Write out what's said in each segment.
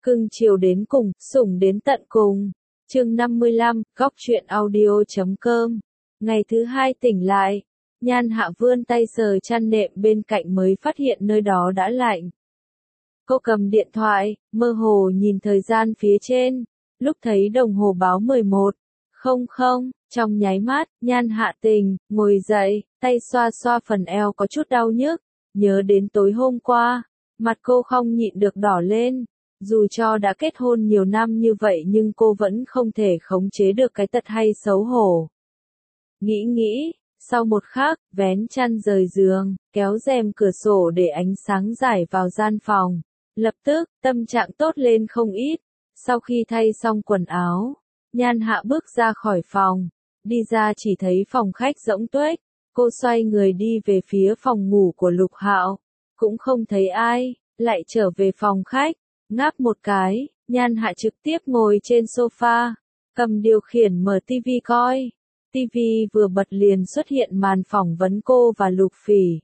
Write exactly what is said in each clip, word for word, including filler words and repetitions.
Cưng chiều đến cùng, sủng đến tận cùng. Chương năm mươi lăm, góc truyện audio chấm com. Ngày thứ hai tỉnh lại, Nhan Hạ vươn tay sờ chăn nệm bên cạnh mới phát hiện nơi đó đã lạnh. Cô cầm điện thoại, mơ hồ nhìn thời gian phía trên, lúc thấy đồng hồ báo mười một, không không, trong nháy mắt, Nhan Hạ tỉnh, ngồi dậy, tay xoa xoa phần eo có chút đau nhức, nhớ đến tối hôm qua, mặt cô không nhịn được đỏ lên. Dù cho đã kết hôn nhiều năm như vậy nhưng cô vẫn không thể khống chế được cái tật hay xấu hổ. Nghĩ nghĩ, sau một khắc, vén chăn rời giường, kéo rèm cửa sổ để ánh sáng rải vào gian phòng. Lập tức, tâm trạng tốt lên không ít. Sau khi thay xong quần áo, Nhan Hạ bước ra khỏi phòng. Đi ra chỉ thấy phòng khách rỗng tuếch. Cô xoay người đi về phía phòng ngủ của Lục Hạo. Cũng không thấy ai, lại trở về phòng khách. Ngáp một cái, Nhan Hạ trực tiếp ngồi trên sofa, cầm điều khiển mở tivi coi. Tivi vừa bật liền xuất hiện màn phỏng vấn cô và Lục Phỉ.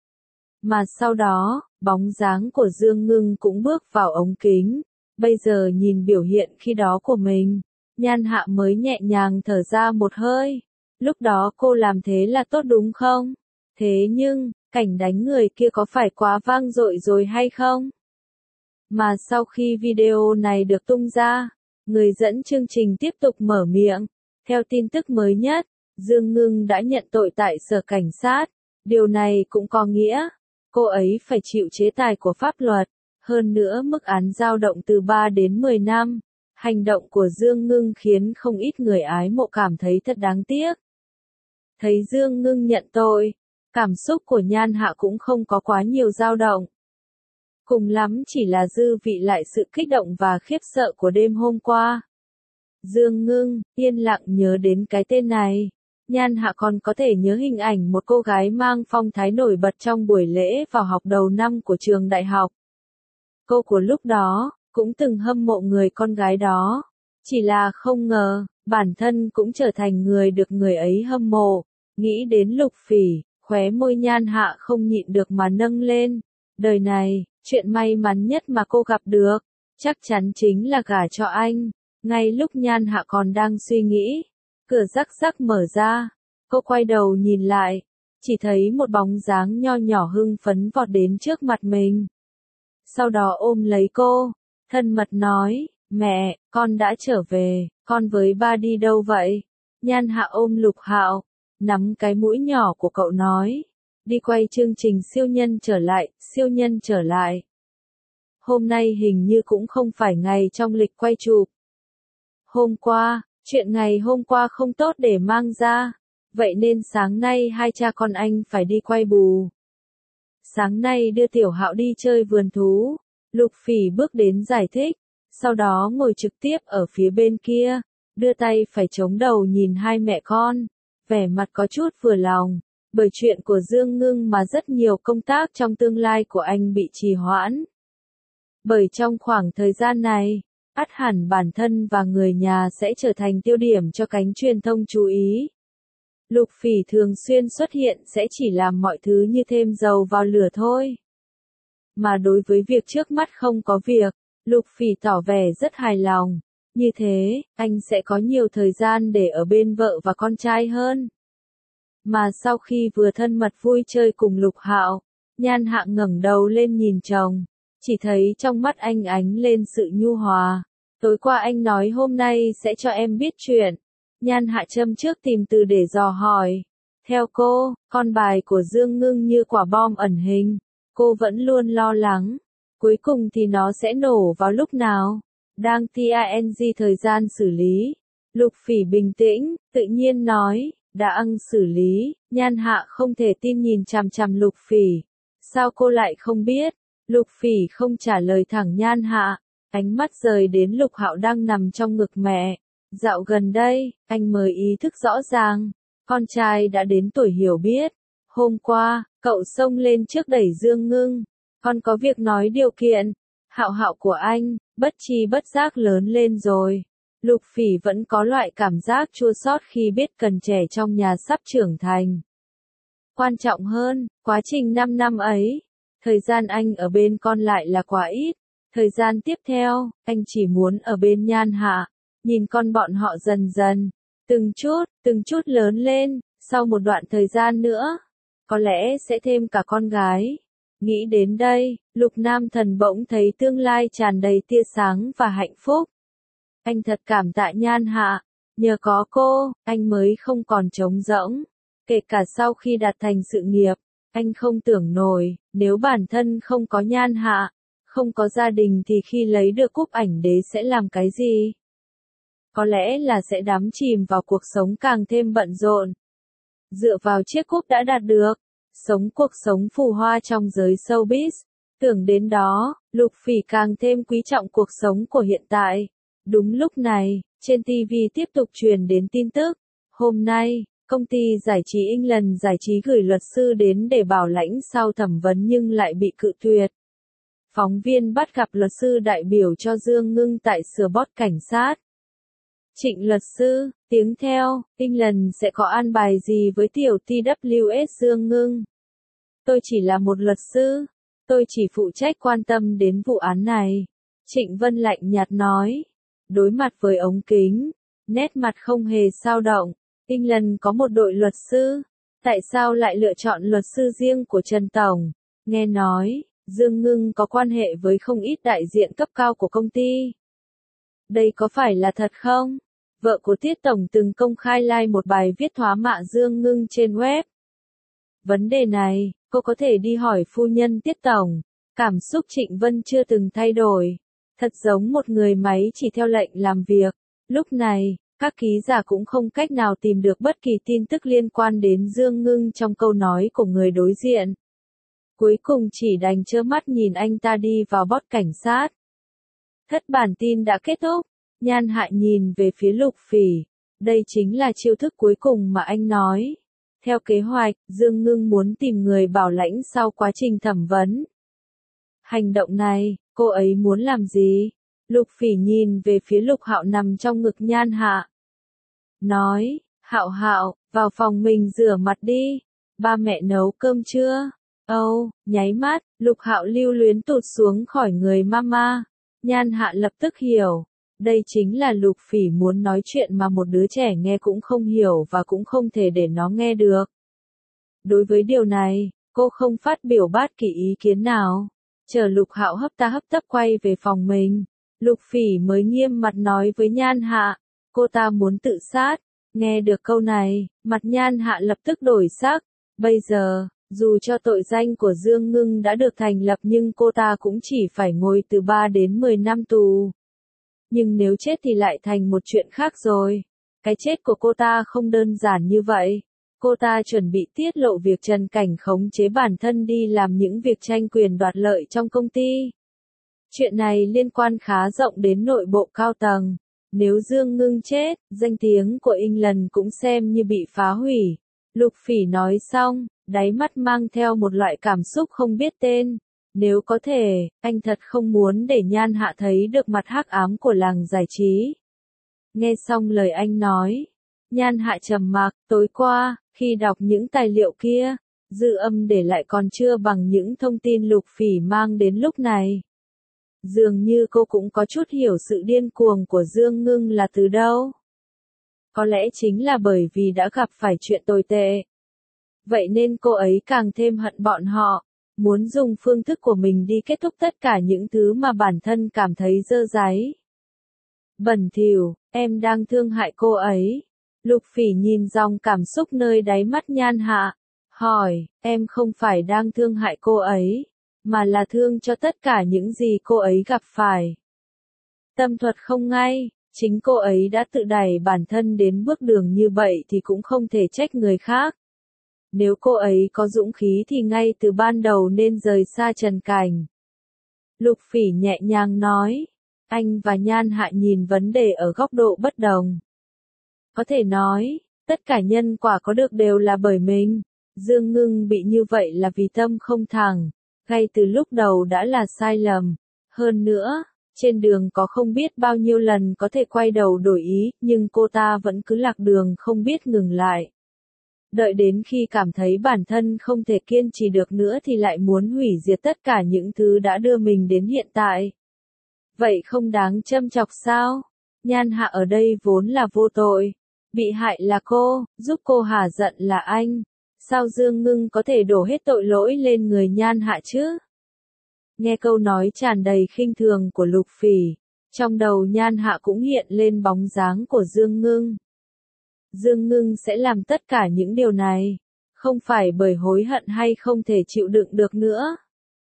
Mà sau đó, bóng dáng của Dương Ngưng cũng bước vào ống kính. Bây giờ nhìn biểu hiện khi đó của mình, Nhan Hạ mới nhẹ nhàng thở ra một hơi. Lúc đó cô làm thế là tốt đúng không? Thế nhưng, cảnh đánh người kia có phải quá vang dội rồi hay không? Mà sau khi video này được tung ra, người dẫn chương trình tiếp tục mở miệng. Theo tin tức mới nhất, Dương Ngưng đã nhận tội tại sở cảnh sát. Điều này cũng có nghĩa, cô ấy phải chịu chế tài của pháp luật. Hơn nữa mức án dao động từ ba đến mười năm. Hành động của Dương Ngưng khiến không ít người ái mộ cảm thấy thật đáng tiếc. Thấy Dương Ngưng nhận tội, cảm xúc của Nhan Hạ cũng không có quá nhiều dao động. Cùng lắm chỉ là dư vị lại sự kích động và khiếp sợ của đêm hôm qua. Dương Ngưng, yên lặng nhớ đến cái tên này. Nhan Hạ còn có thể nhớ hình ảnh một cô gái mang phong thái nổi bật trong buổi lễ vào học đầu năm của trường đại học. Cô của lúc đó, cũng từng hâm mộ người con gái đó. Chỉ là không ngờ, bản thân cũng trở thành người được người ấy hâm mộ. Nghĩ đến Lục Phỉ, khóe môi Nhan Hạ không nhịn được mà nâng lên. Đời này, chuyện may mắn nhất mà cô gặp được, chắc chắn chính là gả cho anh. Ngay lúc Nhan Hạ còn đang suy nghĩ, cửa rắc rắc mở ra, cô quay đầu nhìn lại, chỉ thấy một bóng dáng nho nhỏ hưng phấn vọt đến trước mặt mình. Sau đó ôm lấy cô, thân mật nói, mẹ, con đã trở về, con với ba đi đâu vậy? Nhan Hạ ôm Lục Hạo, nắm cái mũi nhỏ của cậu nói. Đi quay chương trình siêu nhân trở lại, siêu nhân trở lại. Hôm nay hình như cũng không phải ngày trong lịch quay chụp. Hôm qua, chuyện ngày hôm qua không tốt để mang ra, vậy nên sáng nay hai cha con anh phải đi quay bù. Sáng nay đưa Tiểu Hạo đi chơi vườn thú, Lục Phỉ bước đến giải thích, sau đó ngồi trực tiếp ở phía bên kia, đưa tay phải chống đầu nhìn hai mẹ con, vẻ mặt có chút vừa lòng. Bởi chuyện của Dương Ngưng mà rất nhiều công tác trong tương lai của anh bị trì hoãn. Bởi trong khoảng thời gian này, ắt hẳn bản thân và người nhà sẽ trở thành tiêu điểm cho cánh truyền thông chú ý. Lục Phỉ thường xuyên xuất hiện sẽ chỉ làm mọi thứ như thêm dầu vào lửa thôi. Mà đối với việc trước mắt không có việc, Lục Phỉ tỏ vẻ rất hài lòng. Như thế, anh sẽ có nhiều thời gian để ở bên vợ và con trai hơn. Mà sau khi vừa thân mật vui chơi cùng Lục Hạo, Nhan Hạ ngẩng đầu lên nhìn chồng, chỉ thấy trong mắt anh ánh lên sự nhu hòa. Tối qua anh nói hôm nay sẽ cho em biết chuyện. Nhan Hạ châm trước tìm từ để dò hỏi. Theo cô, con bài của Dương Ngưng như quả bom ẩn hình. Cô vẫn luôn lo lắng. Cuối cùng thì nó sẽ nổ vào lúc nào? Đang ting thời gian xử lý. Lục Phỉ bình tĩnh, tự nhiên nói. Đã ăn xử lý, Nhan Hạ không thể tin nhìn chằm chằm Lục Phỉ. Sao cô lại không biết? Lục Phỉ không trả lời thẳng Nhan Hạ, ánh mắt rời đến Lục Hạo đang nằm trong ngực mẹ. Dạo gần đây, anh mới ý thức rõ ràng, con trai đã đến tuổi hiểu biết. Hôm qua, cậu xông lên trước đẩy Dương Ngưng, con có việc nói điều kiện. Hạo Hạo của anh, bất tri bất giác lớn lên rồi. Lục Phỉ vẫn có loại cảm giác chua xót khi biết cần trẻ trong nhà sắp trưởng thành. Quan trọng hơn, quá trình năm năm ấy, thời gian anh ở bên con lại là quá ít, Thời gian tiếp theo, anh chỉ muốn ở bên Nhan Hạ, nhìn con bọn họ dần dần, từng chút, từng chút lớn lên, sau một đoạn thời gian nữa, có lẽ sẽ thêm cả con gái. Nghĩ đến đây, Lục Nam Thần bỗng thấy tương lai tràn đầy tia sáng và hạnh phúc. Anh thật cảm tạ Nhan Hạ, nhờ có cô, anh mới không còn trống rỗng. Kể cả sau khi đạt thành sự nghiệp, anh không tưởng nổi, nếu bản thân không có Nhan Hạ, không có gia đình thì khi lấy được cúp ảnh đế sẽ làm cái gì? Có lẽ là sẽ đắm chìm vào cuộc sống càng thêm bận rộn. Dựa vào chiếc cúp đã đạt được, sống cuộc sống phù hoa trong giới showbiz. Tưởng đến đó, Lục Phỉ càng thêm quý trọng cuộc sống của hiện tại. Đúng lúc này, trên ti vi tiếp tục truyền đến tin tức. Hôm nay, công ty giải trí England giải trí gửi luật sư đến để bảo lãnh sau thẩm vấn nhưng lại bị cự tuyệt. Phóng viên bắt gặp luật sư đại biểu cho Dương Ngưng tại sửa bot cảnh sát. Trịnh luật sư, tiếng theo, England sẽ có an bài gì với tiểu tê vê ét Dương Ngưng? Tôi chỉ là một luật sư, tôi chỉ phụ trách quan tâm đến vụ án này. Trịnh Vân lạnh nhạt nói. Đối mặt với ống kính, nét mặt không hề dao động. England có một đội luật sư, tại sao lại lựa chọn luật sư riêng của Trần Tổng? Nghe nói, Dương Ngưng có quan hệ với không ít đại diện cấp cao của công ty. Đây có phải là thật không? Vợ của Tiết Tổng từng công khai like một bài viết thóa mạ Dương Ngưng trên web. Vấn đề này, cô có thể đi hỏi phu nhân Tiết Tổng. Cảm xúc Trịnh Vân chưa từng thay đổi. Thật giống một người máy chỉ theo lệnh làm việc. Lúc này, các ký giả cũng không cách nào tìm được bất kỳ tin tức liên quan đến Dương Ngưng trong câu nói của người đối diện. Cuối cùng chỉ đành trơ mắt nhìn anh ta đi vào bot cảnh sát. Thất bản tin đã kết thúc. Nhan Hạ nhìn về phía Lục Phỉ. Đây chính là chiêu thức cuối cùng mà anh nói. Theo kế hoạch, Dương Ngưng muốn tìm người bảo lãnh sau quá trình thẩm vấn. Hành động này, cô ấy muốn làm gì? Lục Phỉ nhìn về phía Lục Hạo nằm trong ngực Nhan Hạ. Nói, Hạo Hạo, vào phòng mình rửa mặt đi. Ba mẹ nấu cơm chưa? Âu, oh, nháy mắt, Lục Hạo lưu luyến tụt xuống khỏi người mama. Nhan Hạ lập tức hiểu. Đây chính là Lục Phỉ muốn nói chuyện mà một đứa trẻ nghe cũng không hiểu và cũng không thể để nó nghe được. Đối với điều này, cô không phát biểu bất kỳ ý kiến nào. Chờ Lục Hạo hấp ta hấp tấp quay về phòng mình. Lục Phỉ mới nghiêm mặt nói với Nhan Hạ, cô ta muốn tự sát. Nghe được câu này, mặt Nhan Hạ lập tức đổi sắc. Bây giờ, dù cho tội danh của Dương Ngưng đã được thành lập nhưng cô ta cũng chỉ phải ngồi từ ba đến mười năm tù. Nhưng nếu chết thì lại thành một chuyện khác rồi. Cái chết của cô ta không đơn giản như vậy. Cô ta chuẩn bị tiết lộ việc Trần Cảnh khống chế bản thân đi làm những việc tranh quyền đoạt lợi trong công ty. Chuyện này liên quan khá rộng đến nội bộ cao tầng. Nếu Dương Ngưng chết, danh tiếng của England cũng xem như bị phá hủy. Lục Phỉ nói xong, đáy mắt mang theo một loại cảm xúc không biết tên. Nếu có thể, anh thật không muốn để Nhan Hạ thấy được mặt hắc ám của làng giải trí. Nghe xong lời anh nói, Nhan Hạ trầm mặc. Tối qua, khi đọc những tài liệu kia, dư âm để lại còn chưa bằng những thông tin Lục Phỉ mang đến lúc này. Dường như cô cũng có chút hiểu sự điên cuồng của Dương Ngưng là từ đâu. Có lẽ chính là bởi vì đã gặp phải chuyện tồi tệ. Vậy nên cô ấy càng thêm hận bọn họ, muốn dùng phương thức của mình đi kết thúc tất cả những thứ mà bản thân cảm thấy dơ dáy. Bẩn thỉu, em đang thương hại cô ấy. Lục Phỉ nhìn dòng cảm xúc nơi đáy mắt Nhan Hạ, hỏi, em không phải đang thương hại cô ấy, mà là thương cho tất cả những gì cô ấy gặp phải. Tâm thuật không ngay, chính cô ấy đã tự đẩy bản thân đến bước đường như vậy thì cũng không thể trách người khác. Nếu cô ấy có dũng khí thì ngay từ ban đầu nên rời xa Trần Cảnh. Lục Phỉ nhẹ nhàng nói, anh và Nhan Hạ nhìn vấn đề ở góc độ bất đồng. Có thể nói, tất cả nhân quả có được đều là bởi mình. Dương Ngưng bị như vậy là vì tâm không thẳng, ngay từ lúc đầu đã là sai lầm. Hơn nữa, trên đường có không biết bao nhiêu lần có thể quay đầu đổi ý, nhưng cô ta vẫn cứ lạc đường không biết ngừng lại. Đợi đến khi cảm thấy bản thân không thể kiên trì được nữa thì lại muốn hủy diệt tất cả những thứ đã đưa mình đến hiện tại. Vậy không đáng châm chọc sao? Nhan Hạ ở đây vốn là vô tội. Bị hại là cô, giúp cô hả giận là anh. Sao Dương Ngưng có thể đổ hết tội lỗi lên người Nhan Hạ chứ? Nghe câu nói tràn đầy khinh thường của Lục Phỉ, trong đầu Nhan Hạ cũng hiện lên bóng dáng của Dương Ngưng. Dương Ngưng sẽ làm tất cả những điều này, không phải bởi hối hận hay không thể chịu đựng được nữa,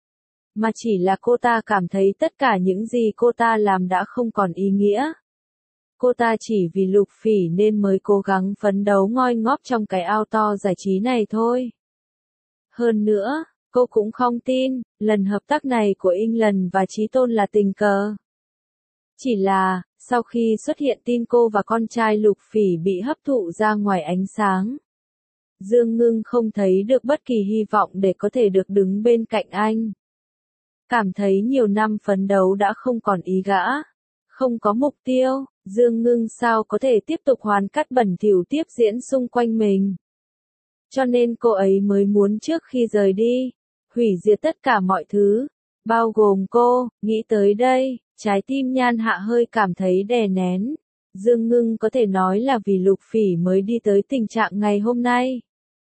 mà chỉ là cô ta cảm thấy tất cả những gì cô ta làm đã không còn ý nghĩa. Cô ta chỉ vì Lục Phỉ nên mới cố gắng phấn đấu ngoi ngóp trong cái ao to giải trí này thôi. Hơn nữa, cô cũng không tin, lần hợp tác này của England và Chí Tôn là tình cờ. Chỉ là, sau khi xuất hiện tin cô và con trai Lục Phỉ bị hấp thụ ra ngoài ánh sáng, Dương Ngưng không thấy được bất kỳ hy vọng để có thể được đứng bên cạnh anh. Cảm thấy nhiều năm phấn đấu đã không còn ý gã, không có mục tiêu, Dương Ngưng sao có thể tiếp tục hoàn cắt bẩn thỉu tiếp diễn xung quanh mình. Cho nên cô ấy mới muốn trước khi rời đi, hủy diệt tất cả mọi thứ, bao gồm cô. Nghĩ tới đây, trái tim Nhan Hạ hơi cảm thấy đè nén. Dương Ngưng có thể nói là vì Lục Phỉ mới đi tới tình trạng ngày hôm nay.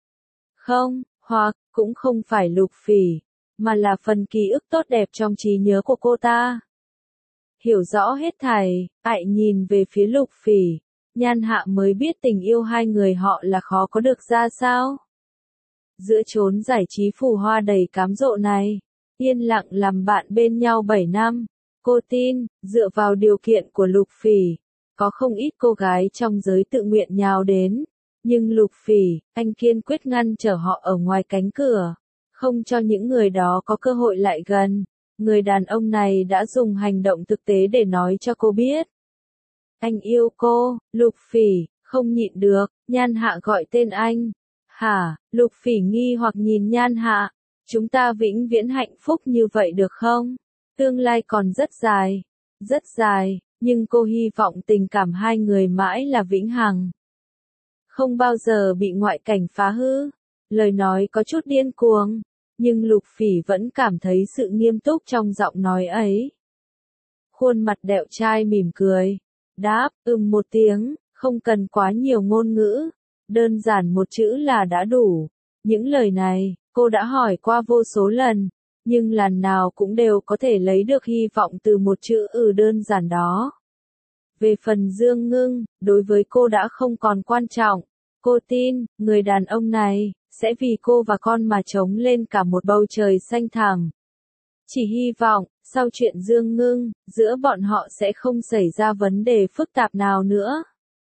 Không, hoặc, cũng không phải Lục Phỉ, mà là phần ký ức tốt đẹp trong trí nhớ của cô ta. Hiểu rõ hết thảy, ại nhìn về phía Lục Phỉ, Nhan Hạ mới biết tình yêu hai người họ là khó có được ra sao. Giữa chốn giải trí phù hoa đầy cám dỗ này, yên lặng làm bạn bên nhau bảy năm, cô tin, dựa vào điều kiện của Lục Phỉ, có không ít cô gái trong giới tự nguyện nhào đến, nhưng Lục Phỉ, anh kiên quyết ngăn trở họ ở ngoài cánh cửa, không cho những người đó có cơ hội lại gần. Người đàn ông này đã dùng hành động thực tế để nói cho cô biết. Anh yêu cô. Lục Phỉ, không nhịn được, Nhan Hạ gọi tên anh. Hả? Lục Phỉ nghi hoặc nhìn Nhan Hạ. Chúng ta vĩnh viễn hạnh phúc như vậy được không? Tương lai còn rất dài. Rất dài, nhưng cô hy vọng tình cảm hai người mãi là vĩnh hằng. Không bao giờ bị ngoại cảnh phá hư. Lời nói có chút điên cuồng. Nhưng Lục Phỉ vẫn cảm thấy sự nghiêm túc trong giọng nói ấy. Khuôn mặt đẹo trai mỉm cười. Đáp, ừm một tiếng, không cần quá nhiều ngôn ngữ. Đơn giản một chữ là đã đủ. Những lời này, cô đã hỏi qua vô số lần. Nhưng lần nào cũng đều có thể lấy được hy vọng từ một chữ ừ đơn giản đó. Về phần Dương Ngưng, đối với cô đã không còn quan trọng. Cô tin, người đàn ông này sẽ vì cô và con mà chống lên cả một bầu trời xanh thẳm. Chỉ hy vọng, sau chuyện Dương Ngưng, giữa bọn họ sẽ không xảy ra vấn đề phức tạp nào nữa.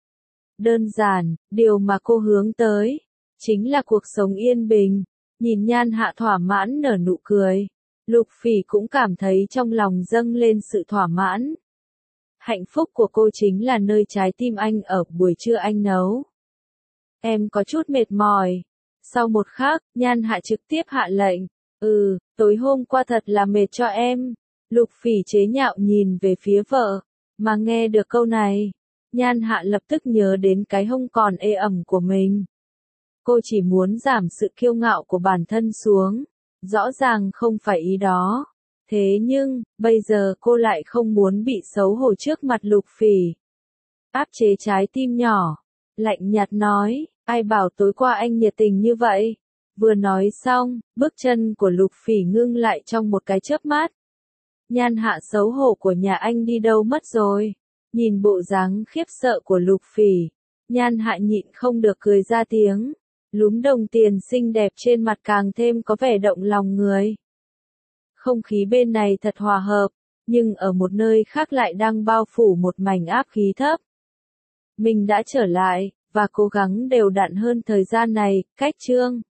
Đơn giản, điều mà cô hướng tới, chính là cuộc sống yên bình. Nhìn Nhan Hạ thỏa mãn nở nụ cười, Lục Phỉ cũng cảm thấy trong lòng dâng lên sự thỏa mãn. Hạnh phúc của cô chính là nơi trái tim anh ở buổi trưa anh nấu. Em có chút mệt mỏi. Sau một khắc, Nhan Hạ trực tiếp hạ lệnh. Ừ, tối hôm qua thật là mệt cho em. Lục Phỉ chế nhạo nhìn về phía vợ. Mà nghe được câu này, Nhan Hạ lập tức nhớ đến cái hông còn ê ẩm của mình. Cô chỉ muốn giảm sự kiêu ngạo của bản thân xuống. Rõ ràng không phải ý đó. Thế nhưng, bây giờ cô lại không muốn bị xấu hổ trước mặt Lục Phỉ. Áp chế trái tim nhỏ. Lạnh nhạt nói, ai bảo tối qua anh nhiệt tình như vậy? Vừa nói xong, bước chân của Lục Phỉ ngưng lại trong một cái chớp mắt. Nhan Hạ xấu hổ của nhà anh đi đâu mất rồi? Nhìn bộ dáng khiếp sợ của Lục Phỉ, Nhan Hạ nhịn không được cười ra tiếng. Lúm đồng tiền xinh đẹp trên mặt càng thêm có vẻ động lòng người. Không khí bên này thật hòa hợp, nhưng ở một nơi khác lại đang bao phủ một mảnh áp khí thấp. Mình đã trở lại, và cố gắng đều đặn hơn thời gian này, cách chương.